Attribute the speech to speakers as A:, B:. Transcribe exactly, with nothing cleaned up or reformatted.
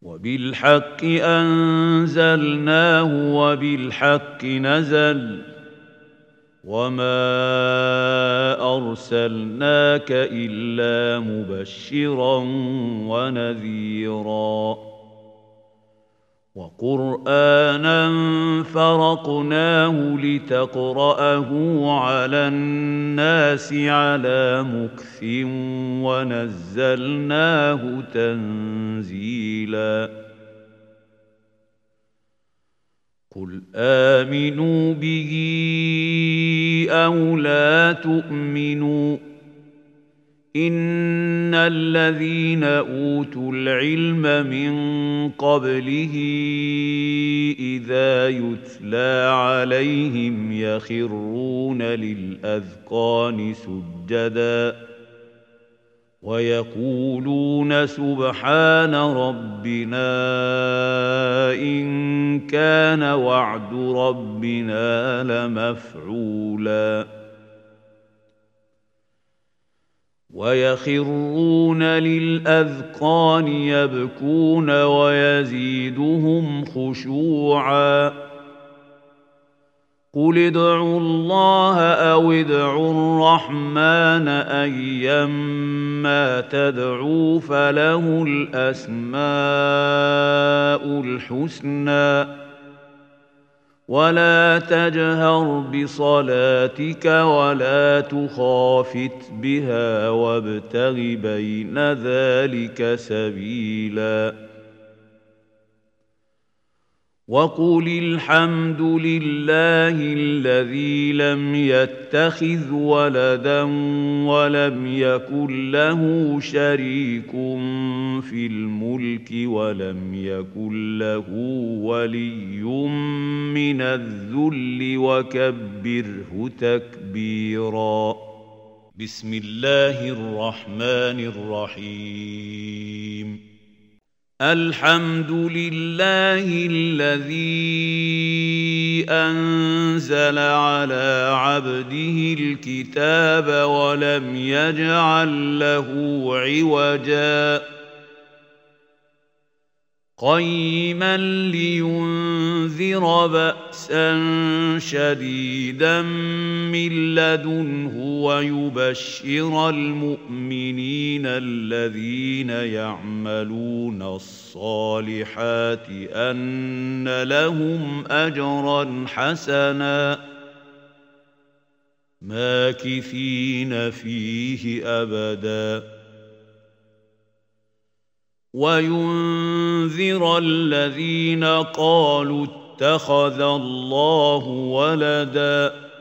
A: وبالحق أنزلناه وبالحق نزل وما أرسلناك إلا مبشرا ونذيرا وقرآنا فرقناه لتقرأه على الناس على مكث ونزلناه تنزيلا قل آمنوا به أو لا تؤمنوا إن الذين أوتوا العلم من قبله إذا يتلى عليهم يخرون للأذقان سجدا ويقولون سبحان ربنا إن كان وعد ربنا لمفعولا ويخرون للأذقان يبكون ويزيدهم خشوعا قل ادعوا الله أو ادعوا الرحمن أيما تدعوا فله الأسماء الحسنى ولا تجهر بصلاتك ولا تخافت بها وابتغ بين ذلك سبيلا وقل الحمد لله الذي لم يتخذ ولدا ولم يكن له شريك في الملك ولم يكن له ولي من الذل وكبره تكبيرا بسم الله الرحمن الرحيم الحمد لله الذي أنزل على عبده الكتاب ولم يجعل له عوجا قيما لينذر بأسا شديدا من لدنه ويبشر المؤمنين الذين يعملون الصالحات أن لهم أجرا حسنا ماكثين فيه أبدا وينذر الذين قالوا اتخذ الله ولدا